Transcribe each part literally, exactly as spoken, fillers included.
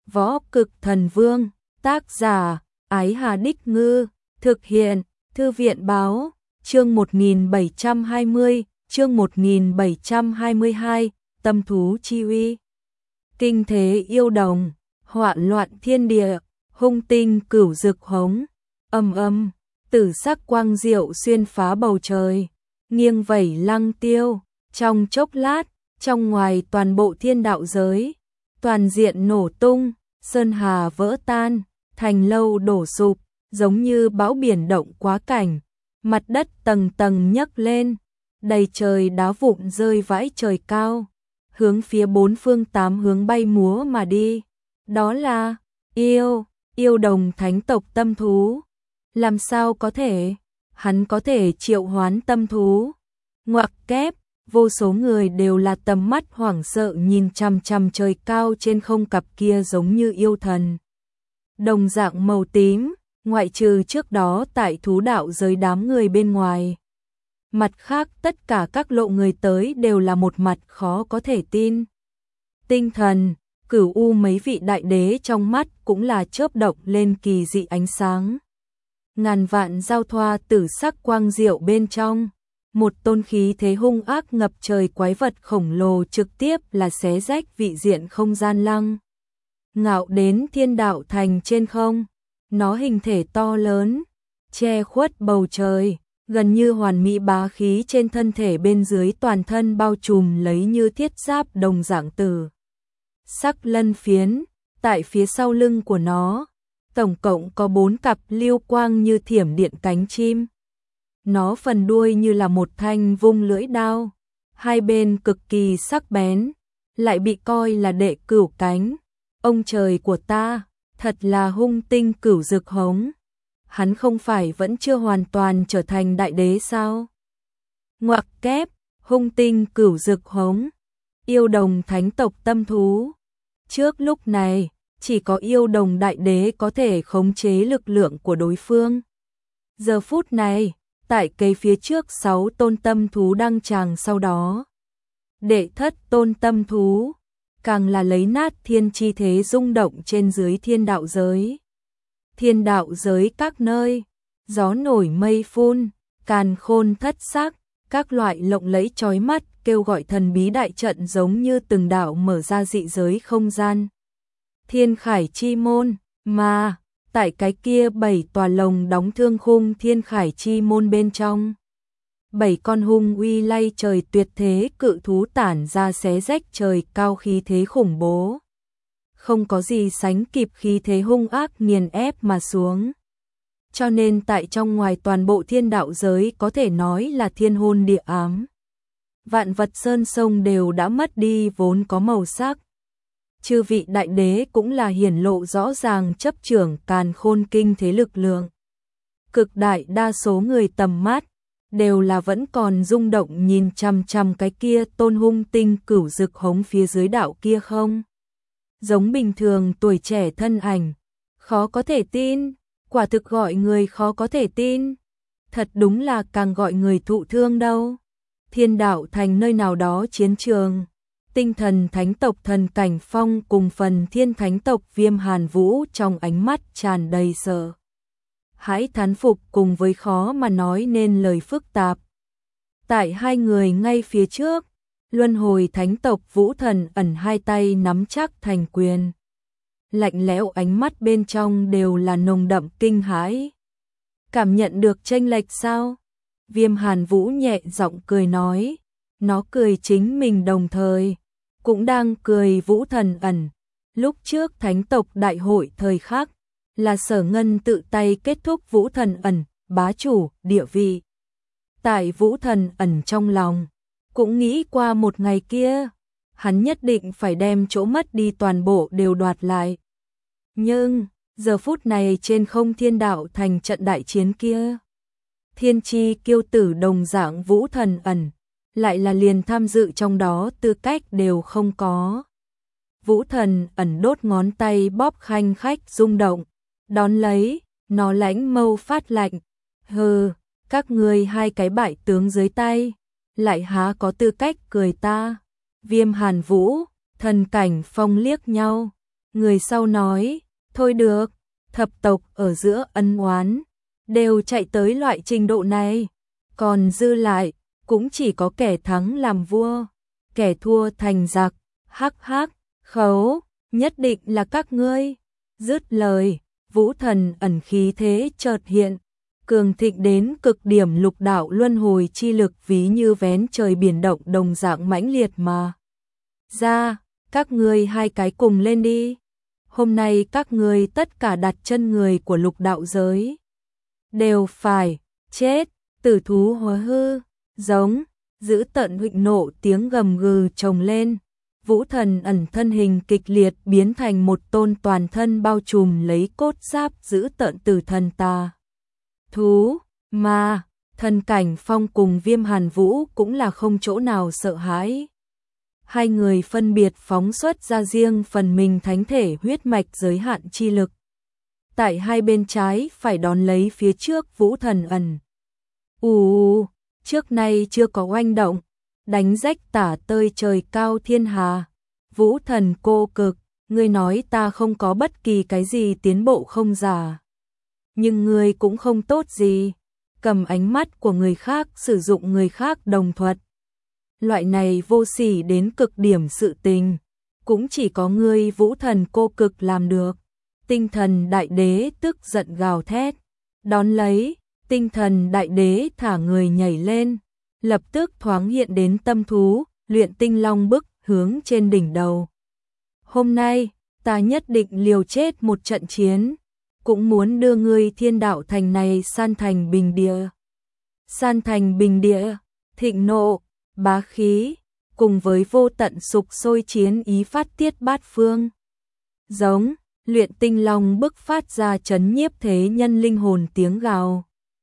Võ Cực Thần Vương, tác giả, Ái Hà Đích Ngư, thực hiện, Thư viện Báo, chương một nghìn bảy trăm hai mươi, chương một nghìn bảy trăm hai mươi hai, Tâm thú chi uy. Kinh thế yêu đồng, hoạn loạn thiên địa, hung tinh cửu dực hống, âm âm, tử sắc quang diệu xuyên phá bầu trời, nghiêng vẩy lăng tiêu, trong chốc lát, trong ngoài toàn bộ thiên đạo giới, toàn diện nổ tung, sơn hà vỡ tan, thành lâu đổ sụp, giống như bão biển động quá cảnh, mặt đất tầng tầng nhấc lên, đầy trời đá vụn rơi vãi trời cao, hướng phía bốn phương tám hướng bay múa mà đi. Đó là yêu, yêu đồng thánh tộc tâm thú. Làm sao có thể? Hắn có thể triệu hoán tâm thú. Ngoặc kép, vô số người đều là tầm mắt hoảng sợ nhìn chằm chằm trời cao trên không cặp kia giống như yêu thần. Đồng dạng màu tím, ngoại trừ trước đó tại thú đạo giới đám người bên ngoài. Mặt khác tất cả các lộ người tới đều là một mặt khó có thể tin. Tinh thần, cửu u mấy vị đại đế trong mắt cũng là chớp động lên kỳ dị ánh sáng. Ngàn vạn giao thoa tử sắc quang diệu bên trong. Một tôn khí thế hung ác ngập trời quái vật khổng lồ trực tiếp là xé rách vị diện không gian lăng. Ngạo đến thiên đạo thành trên không. Nó hình thể to lớn, che khuất bầu trời, gần như hoàn mỹ bá khí trên thân thể bên dưới toàn thân bao trùm lấy như thiết giáp đồng dạng tử sắc lân phiến, tại phía sau lưng của nó, tổng cộng có bốn cặp lưu quang như thiểm điện cánh chim. Nó phần đuôi như là một thanh vung lưỡi đao, hai bên cực kỳ sắc bén, lại bị coi là đệ cửu cánh. Ông trời của ta, thật là hung tinh cửu dực hống. Hắn không phải vẫn chưa hoàn toàn trở thành đại đế sao? Ngoặc kép, hung tinh cửu dực hống, yêu đồng thánh tộc tâm thú. Trước lúc này, chỉ có yêu đồng đại đế có thể khống chế lực lượng của đối phương. Giờ phút này, tại cây phía trước sáu tôn tâm thú đăng tràng sau đó. Đệ thất tôn tâm thú, càng là lấy nát thiên chi thế rung động trên dưới thiên đạo giới. Thiên đạo giới các nơi, gió nổi mây phun, càn khôn thất sắc, các loại lộng lẫy chói mắt kêu gọi thần bí đại trận giống như từng đạo mở ra dị giới không gian. Thiên khải chi môn, mà, tại cái kia bảy tòa lồng đóng thương khung thiên khải chi môn bên trong. Bảy con hung uy lay trời tuyệt thế cự thú tản ra xé rách trời cao khí thế khủng bố. Không có gì sánh kịp khí thế hung ác nghiền ép mà xuống. Cho nên tại trong ngoài toàn bộ thiên đạo giới có thể nói là thiên hôn địa ám. Vạn vật sơn sông đều đã mất đi vốn có màu sắc. Chư vị đại đế cũng là hiển lộ rõ ràng chấp trưởng càn khôn kinh thế lực lượng. Cực đại đa số người tầm mắt đều là vẫn còn rung động nhìn chằm chằm cái kia tôn hung tinh cửu dực hống phía dưới đạo kia không. Giống bình thường tuổi trẻ thân ảnh, khó có thể tin, quả thực gọi người khó có thể tin. Thật đúng là càng gọi người thụ thương đâu. Thiên đạo thành nơi nào đó chiến trường. Tinh thần thánh tộc thần cảnh phong cùng phần thiên thánh tộc viêm hàn vũ trong ánh mắt tràn đầy sợ hãi thán phục cùng với khó mà nói nên lời phức tạp. Tại hai người ngay phía trước, luân hồi thánh tộc vũ thần ẩn hai tay nắm chắc thành quyền. Lạnh lẽo ánh mắt bên trong đều là nồng đậm kinh hãi. Cảm nhận được chênh lệch sao? Viêm hàn vũ nhẹ giọng cười nói. Nó cười chính mình đồng thời, cũng đang cười vũ thần ẩn. Lúc trước thánh tộc đại hội thời khắc, là Sở Ngân tự tay kết thúc vũ thần ẩn, bá chủ, địa vị. Tại vũ thần ẩn trong lòng, cũng nghĩ qua một ngày kia, hắn nhất định phải đem chỗ mất đi toàn bộ đều đoạt lại. Nhưng, giờ phút này trên không thiên đạo thành trận đại chiến kia, thiên chi kiêu tử đồng dạng vũ thần ẩn, lại là liền tham dự trong đó tư cách đều không có. Vũ thần ẩn đốt ngón tay bóp khanh khách rung động, đón lấy, nó lãnh mâu phát lạnh, hừ, các ngươi hai cái bại tướng dưới tay, lại há có tư cách cười ta. Viêm hàn vũ, thần cảnh phong liếc nhau, Người sau nói, thôi được, thập tộc ở giữa ân oán, đều chạy tới loại trình độ này, còn dư lại, cũng chỉ có kẻ thắng làm vua, kẻ thua thành giặc, hắc hắc, khấu, nhất định là các ngươi. Dứt lời, Vũ Thần ẩn khí thế chợt hiện, cường thịnh đến cực điểm, lục đạo luân hồi chi lực ví như vén trời biển động đồng dạng mãnh liệt mà. Ra, các ngươi hai cái cùng lên đi. Hôm nay các ngươi tất cả đặt chân người của lục đạo giới đều phải chết, tử thú hóa hư, giống, giữ tận huỵch nộ tiếng gầm gừ chồng lên. Vũ Thần ẩn thân hình kịch liệt biến thành một tôn toàn thân bao trùm lấy cốt giáp giữ tận tử thần tà. Thú, ma, thần cảnh phong cùng Viêm Hàn Vũ cũng là không chỗ nào sợ hãi. Hai người phân biệt phóng xuất ra riêng phần mình thánh thể huyết mạch giới hạn chi lực. Tại hai bên trái phải đón lấy phía trước Vũ Thần ẩn. Ù, trước nay chưa có oanh động, đánh rách tả tơi trời cao thiên hà. Vũ Thần cô cực, ngươi nói ta không có bất kỳ cái gì tiến bộ không giả. Nhưng ngươi cũng không tốt gì, cầm ánh mắt của người khác sử dụng người khác đồng thuật. Loại này vô sỉ đến cực điểm sự tình, cũng chỉ có ngươi Vũ Thần cô cực làm được. Tinh thần đại đế tức giận gào thét, đón lấy, tinh thần đại đế thả người nhảy lên, lập tức thoáng hiện đến tâm thú, luyện tinh long bức hướng trên đỉnh đầu. Hôm nay, ta nhất định liều chết một trận chiến, cũng muốn đưa ngươi thiên đạo thành này san thành bình địa. San thành bình địa, thịnh nộ, bá khí, cùng với vô tận sục sôi chiến ý phát tiết bát phương. Giống, luyện tinh long bức phát ra chấn nhiếp thế nhân linh hồn tiếng gào.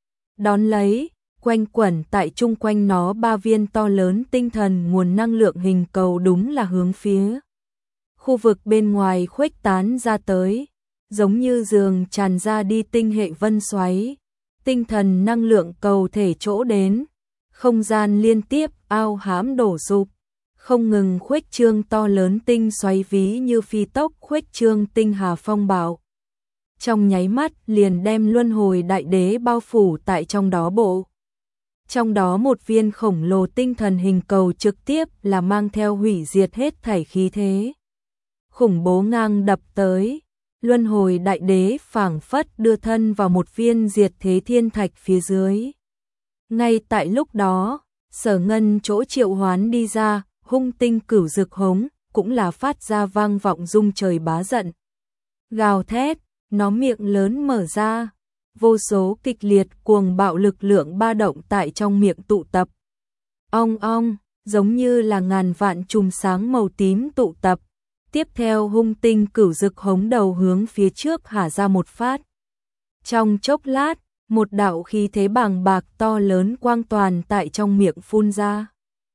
Đón lấy, quanh quẩn tại chung quanh nó ba viên to lớn tinh thần nguồn năng lượng hình cầu đúng là hướng phía khu vực bên ngoài khuếch tán ra tới, giống như giường tràn ra đi tinh hệ vân xoáy. Tinh thần năng lượng cầu thể chỗ đến, không gian liên tiếp ao hãm đổ sụp, không ngừng khuếch trương to lớn tinh xoáy ví như phi tốc khuếch trương tinh hà phong bạo. Trong nháy mắt liền đem luân hồi đại đế bao phủ tại trong đó bộ. Trong đó một viên khổng lồ tinh thần hình cầu trực tiếp là mang theo hủy diệt hết thảy khí thế. Khủng bố ngang đập tới, luân hồi đại đế phảng phất đưa thân vào một viên diệt thế thiên thạch phía dưới. Ngay tại lúc đó, Sở Ngân chỗ triệu hoán đi ra, hung tinh cửu dực hống, cũng là phát ra vang vọng rung trời bá giận. Gào thét, nó miệng lớn mở ra, vô số kịch liệt cuồng bạo lực lượng ba động tại trong miệng tụ tập. Ong ong, giống như là ngàn vạn chùm sáng màu tím tụ tập. Tiếp theo hung tinh cửu dực hống đầu hướng phía trước hả ra một phát. Trong chốc lát, một đạo khí thế bàng bạc to lớn quang toàn tại trong miệng phun ra.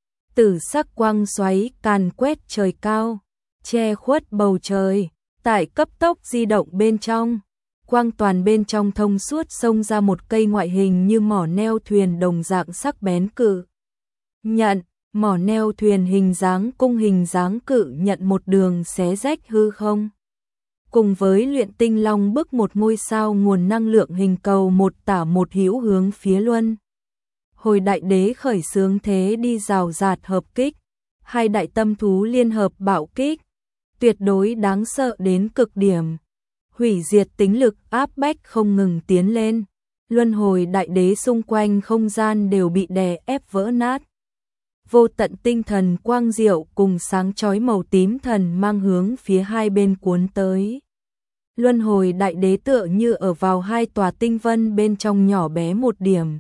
Tử sắc quang xoáy càn quét trời cao, che khuất bầu trời, tại cấp tốc di động bên trong. Quang toàn bên trong thông suốt xông ra một cây ngoại hình như mỏ neo thuyền đồng dạng sắc bén cự nhận. Mỏ neo thuyền hình dáng cung hình dáng cự nhận một đường xé rách hư không. Cùng với luyện tinh long bức một ngôi sao nguồn năng lượng hình cầu một tả một hữu hướng phía luân. Hồi đại đế khởi xướng thế đi rào rạt hợp kích. Hai đại tâm thú liên hợp bạo kích. Tuyệt đối đáng sợ đến cực điểm. Hủy diệt tính lực áp bách không ngừng tiến lên. Luân hồi đại đế xung quanh không gian đều bị đè ép vỡ nát. Vô tận tinh thần quang diệu cùng sáng chói màu tím thần mang hướng phía hai bên cuốn tới. Luân hồi đại đế tựa như ở vào hai tòa tinh vân bên trong nhỏ bé một điểm.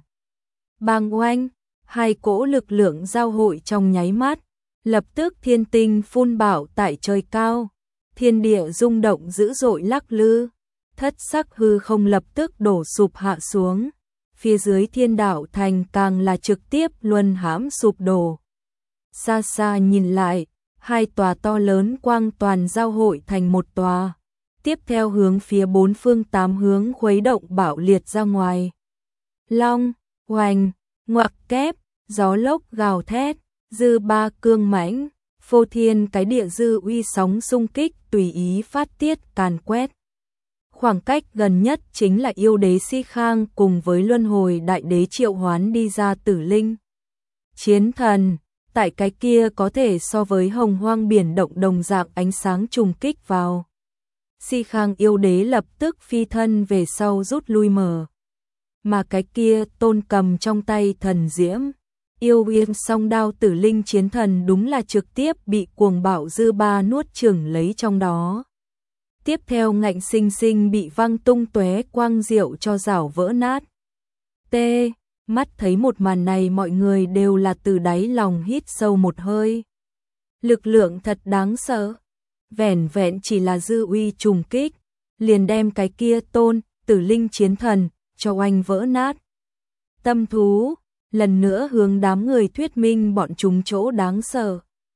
Bang oanh, hai cỗ lực lượng giao hội trong nháy mắt, lập tức thiên tinh phun bạo tại trời cao, thiên địa rung động dữ dội lắc lư, thất sắc hư không lập tức đổ sụp hạ xuống. Phía dưới thiên đạo thành càng là trực tiếp luân hãm sụp đổ. Xa xa nhìn lại, hai tòa to lớn quang toàn giao hội thành một tòa, tiếp theo hướng phía bốn phương tám hướng khuấy động bạo liệt ra ngoài. Long, hoành, ngoặc kép, gió lốc gào thét, dư ba cương mãnh, phô thiên cái địa dư uy sóng xung kích tùy ý phát tiết càn quét. Khoảng cách gần nhất chính là yêu đế Si Khang cùng với luân hồi đại đế triệu hoán đi ra tử linh. Chiến thần, tại cái kia có thể so với hồng hoang biển động đồng dạng ánh sáng trùng kích vào. Si Khang yêu đế lập tức phi thân về sau rút lui mở. Mà cái kia tôn cầm trong tay thần diễm. Yêu uyên song đao tử linh chiến thần đúng là trực tiếp bị cuồng bạo dư ba nuốt chửng lấy trong đó. Tiếp theo ngạnh sinh sinh bị văng tung tóe quang diệu cho rảo vỡ nát. T. Mắt thấy một màn này mọi người đều là từ đáy lòng hít sâu một hơi. Lực lượng thật đáng sợ. Vẻn vẹn chỉ là dư uy trùng kích, liền đem cái kia tôn, tử linh chiến thần, cho oanh vỡ nát. Tâm thú, lần nữa hướng đám người thuyết minh bọn chúng chỗ đáng sợ.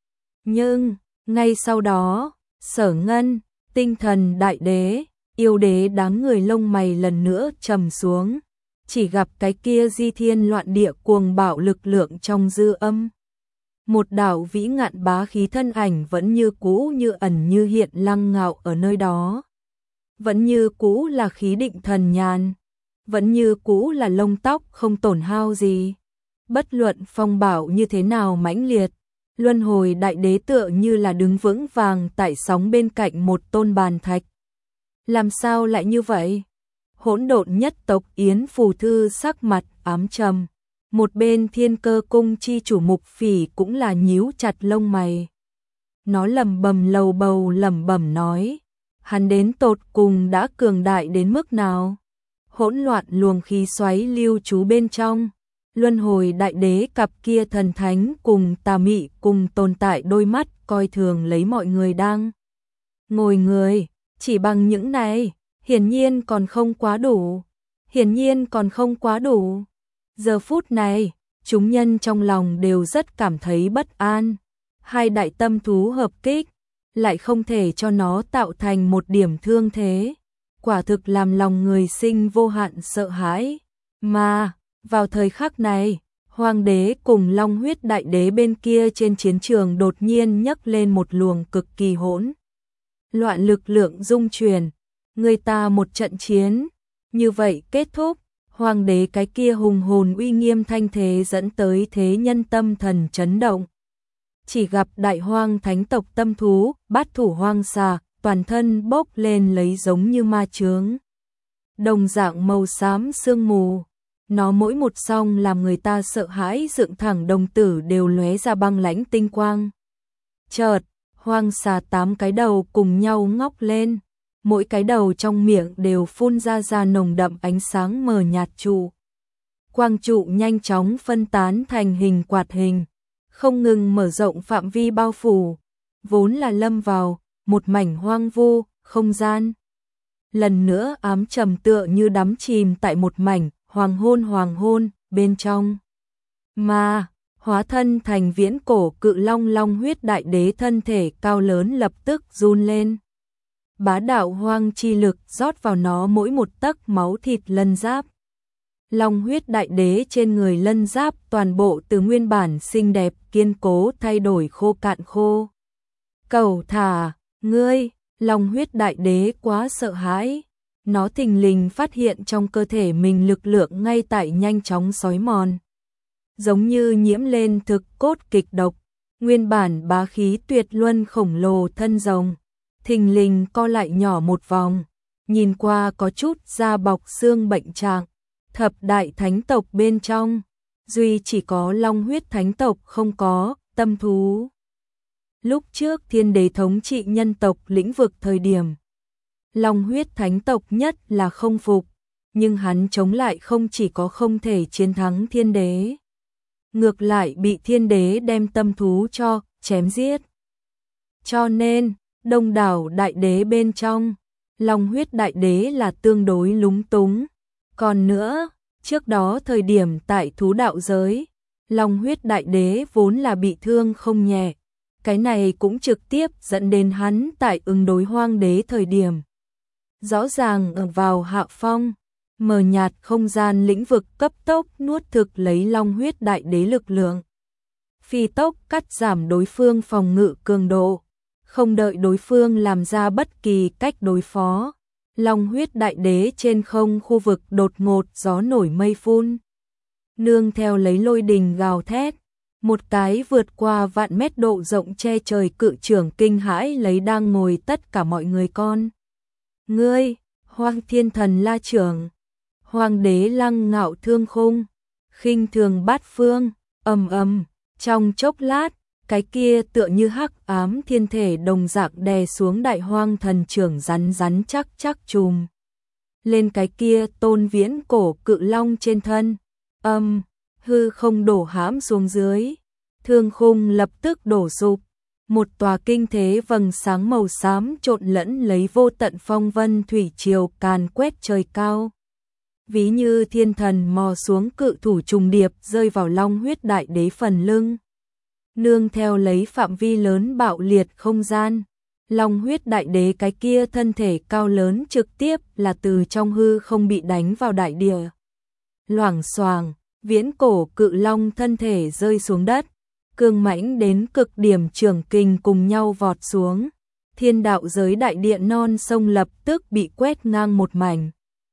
Nhưng, ngay sau đó, Sở Ngân, tinh thần đại đế, yêu đế đám người lông mày lần nữa trầm xuống. Chỉ gặp cái kia di thiên loạn địa cuồng bạo lực lượng trong dư âm. Một đạo vĩ ngạn bá khí thân ảnh vẫn như cũ như ẩn như hiện lăng ngạo ở nơi đó. Vẫn như cũ là khí định thần nhàn. Vẫn như cũ là lông tóc không tổn hao gì. Bất luận phong bạo như thế nào mãnh liệt. Luân hồi đại đế tựa như là đứng vững vàng tại sóng bên cạnh một tôn bàn thạch. Làm sao lại như vậy? Hỗn độn nhất tộc Yến Phù Thư sắc mặt ám trầm. Một bên Thiên Cơ cung chi chủ Mục Phỉ cũng là nhíu chặt lông mày. Nó lẩm bẩm lầu bầu lẩm bẩm nói, hắn đến tột cùng đã cường đại đến mức nào? Hỗn loạn luồng khí xoáy lưu trú bên trong, luân hồi đại đế cặp kia thần thánh cùng tà mị cùng tồn tại đôi mắt coi thường lấy mọi người đang ngồi người, chỉ bằng những này, hiển nhiên còn không quá đủ, hiển nhiên còn không quá đủ. Giờ phút này, chúng nhân trong lòng đều rất cảm thấy bất an. Hai đại tâm thú hợp kích, lại không thể cho nó tạo thành một điểm thương thế. Quả thực làm lòng người sinh vô hạn sợ hãi. Mà, vào thời khắc này, Hoàng đế cùng Long huyết đại đế bên kia trên chiến trường đột nhiên nhấc lên một luồng cực kỳ hỗn loạn lực lượng dung chuyển. Người ta một trận chiến, như vậy kết thúc. Hoàng đế cái kia hùng hồn uy nghiêm thanh thế dẫn tới thế nhân tâm thần chấn động. Chỉ gặp đại hoang thánh tộc tâm thú, bát thủ hoang xà, toàn thân bốc lên lấy giống như ma chướng. Đồng dạng màu xám sương mù, nó mỗi một song làm người ta sợ hãi dựng thẳng đồng tử đều lóe ra băng lãnh tinh quang. Chợt, hoang xà tám cái đầu cùng nhau ngóc lên. Mỗi cái đầu trong miệng đều phun ra ra nồng đậm ánh sáng mờ nhạt trụ. Quang trụ nhanh chóng phân tán thành hình quạt hình, không ngừng mở rộng phạm vi bao phủ, vốn là lâm vào một mảnh hoang vu, không gian. Lần nữa ám trầm tựa như đắm chìm tại một mảnh hoàng hôn hoàng hôn bên trong. Mà, hóa thân thành viễn cổ cự long long huyết đại đế thân thể cao lớn lập tức run lên. Bá đạo hoang chi lực rót vào nó mỗi một tấc máu thịt lân giáp. Long huyết đại đế trên người lân giáp toàn bộ từ nguyên bản xinh đẹp kiên cố thay đổi khô cạn khô. Cầu thả, ngươi, long huyết đại đế quá sợ hãi. Nó thình lình phát hiện trong cơ thể mình lực lượng ngay tại nhanh chóng xói mòn. Giống như nhiễm lên thực cốt kịch độc, nguyên bản bá khí tuyệt luân khổng lồ thân rồng. Thình lình co lại nhỏ một vòng, nhìn qua có chút da bọc xương bệnh trạng. Thập đại thánh tộc bên trong, duy chỉ có long huyết thánh tộc không có tâm thú. Lúc trước thiên đế thống trị nhân tộc lĩnh vực thời điểm, long huyết thánh tộc nhất là không phục, nhưng hắn chống lại không chỉ có không thể chiến thắng thiên đế, ngược lại bị thiên đế đem tâm thú cho chém giết. Cho nên, đông đảo đại đế bên trong, long huyết đại đế là tương đối lúng túng. Còn nữa, trước đó thời điểm tại thú đạo giới, long huyết đại đế vốn là bị thương không nhẹ. Cái này cũng trực tiếp dẫn đến hắn tại ứng đối hoang đế thời điểm. Rõ ràng ở vào hạ phong, mờ nhạt không gian lĩnh vực cấp tốc nuốt thực lấy long huyết đại đế lực lượng. phi tốc cắt giảm đối phương phòng ngự cường độ, không đợi đối phương làm ra bất kỳ cách đối phó. Long huyết đại đế trên không khu vực đột ngột gió nổi mây phun. Nương theo lấy lôi đình gào thét, một cái vượt qua vạn mét độ rộng che trời cự trưởng kinh hãi lấy đang ngồi tất cả mọi người con. Ngươi, Hoang Thiên Thần La Trưởng, Hoàng đế lăng ngạo thương khung, khinh thường bát phương, ầm ầm, trong chốc lát, cái kia tựa như hắc ám thiên thể đồng dạng đè xuống đại hoang thần trưởng rắn rắn chắc chắc chùm lên cái kia tôn viễn cổ cự long trên thân. Âm, hư không đổ hãm xuống dưới, thương khung lập tức đổ sụp, một tòa kinh thế vầng sáng màu xám trộn lẫn lấy vô tận phong vân thủy triều càn quét trời cao. Ví như thiên thần mò xuống cự thủ trùng điệp rơi vào long huyết đại đế phần lưng. Nương theo lấy phạm vi lớn bạo liệt không gian, long huyết đại đế cái kia thân thể cao lớn trực tiếp là từ trong hư không bị đánh vào đại địa. Loảng xoàng, viễn cổ cự long thân thể rơi xuống đất, cương mãnh đến cực điểm trường kình cùng nhau vọt xuống. Thiên đạo giới đại điện non sông lập tức bị quét ngang một mảnh.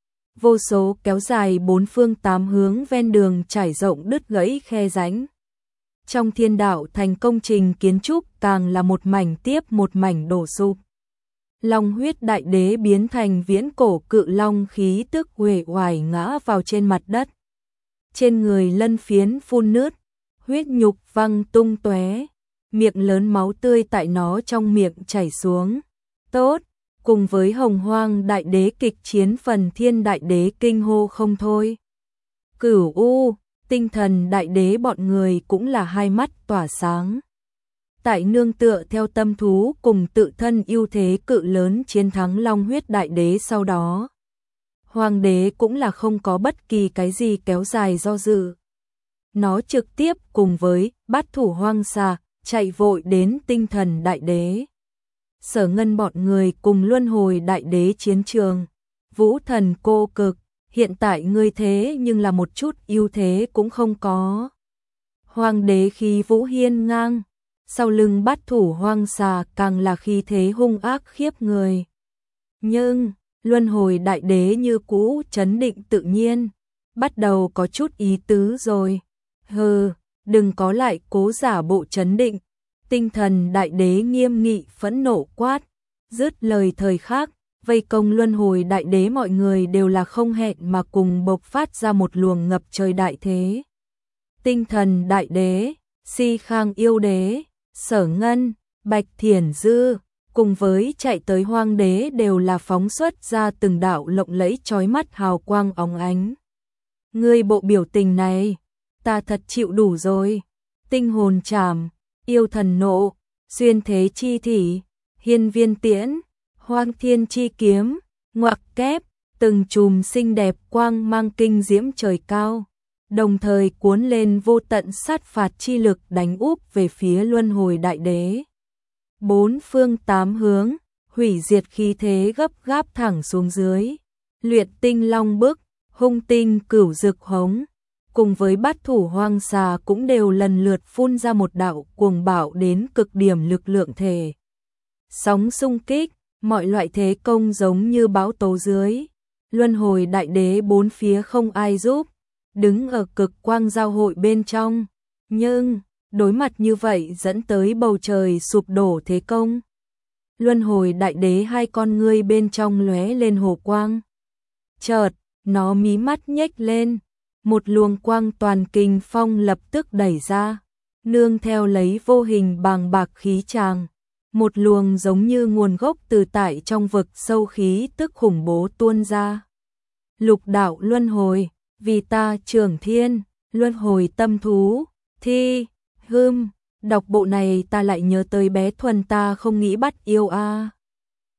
Vô số kéo dài bốn phương tám hướng ven đường trải rộng đứt gãy khe rãnh. Trong thiên đạo thành công trình kiến trúc càng là một mảnh tiếp một mảnh đổ sụp. Long huyết đại đế biến thành viễn cổ cự long khí tức uể oải ngã vào trên mặt đất. Trên người lân phiến phun nứt, huyết nhục văng tung tóe, miệng lớn máu tươi tại nó trong miệng chảy xuống. Tốt, cùng với hồng hoang đại đế kịch chiến phần thiên đại đế kinh hô không thôi. Cửu U, tinh thần đại đế bọn người cũng là hai mắt tỏa sáng. Tại nương tựa theo tâm thú cùng tự thân ưu thế cự lớn chiến thắng long huyết đại đế sau đó. Hoàng đế cũng là không có bất kỳ cái gì kéo dài do dự. Nó trực tiếp cùng với bát thủ hoang xà chạy vội đến tinh thần đại đế. Sở Ngân bọn người cùng luân hồi đại đế chiến trường. Vũ thần cô cực, hiện tại ngươi thế nhưng là một chút ưu thế cũng không có. Hoàng đế khí vũ hiên ngang, sau lưng bát thủ hoang xà càng là khí thế hung ác khiếp người. Nhưng, luân hồi đại đế như cũ trấn định tự nhiên, bắt đầu có chút ý tứ rồi. Hừ, đừng có lại cố giả bộ trấn định. Tinh thần đại đế nghiêm nghị phẫn nộ quát, dứt lời thời khắc, vây công luân hồi đại đế mọi người đều là không hẹn mà cùng bộc phát ra một luồng ngập trời đại thế. Tinh thần đại đế, Si Khang yêu đế, Sở Ngân, Bạch Thiển Dư, cùng với chạy tới hoang đế đều là phóng xuất ra từng đạo lộng lẫy chói mắt hào quang óng ánh. Ngươi bộ biểu tình này, ta thật chịu đủ rồi. Tinh hồn trảm, yêu thần nộ, xuyên thế chi thỉ, hiên viên tiễn, hoang thiên chi kiếm, ngoặc kép, từng chùm xinh đẹp quang mang kinh diễm trời cao, đồng thời cuốn lên vô tận sát phạt chi lực đánh úp về phía luân hồi đại đế. Bốn phương tám hướng, hủy diệt khí thế gấp gáp thẳng xuống dưới, luyện tinh long bức, hung tinh cửu dực hống, cùng với bát thủ hoang xà cũng đều lần lượt phun ra một đạo cuồng bạo đến cực điểm lực lượng thể. Sóng xung kích, mọi loại thế công giống như bão tố dưới. Luân hồi đại đế bốn phía không ai giúp, đứng ở cực quang giao hội bên trong. Nhưng, đối mặt như vậy dẫn tới bầu trời sụp đổ thế công. Luân hồi đại đế hai con ngươi bên trong lóe lên hồ quang. Chợt, nó mí mắt nhếch lên. Một luồng quang toàn kinh phong lập tức đẩy ra, nương theo lấy vô hình bàng bạc khí tràng, một luồng giống như nguồn gốc từ tại trong vực sâu khí tức khủng bố tuôn ra. Lục đạo luân hồi, vì ta trưởng thiên, luân hồi tâm thú, thi, hương, đọc bộ này ta lại nhớ tới bé Thuần ta không nghĩ bắt yêu a.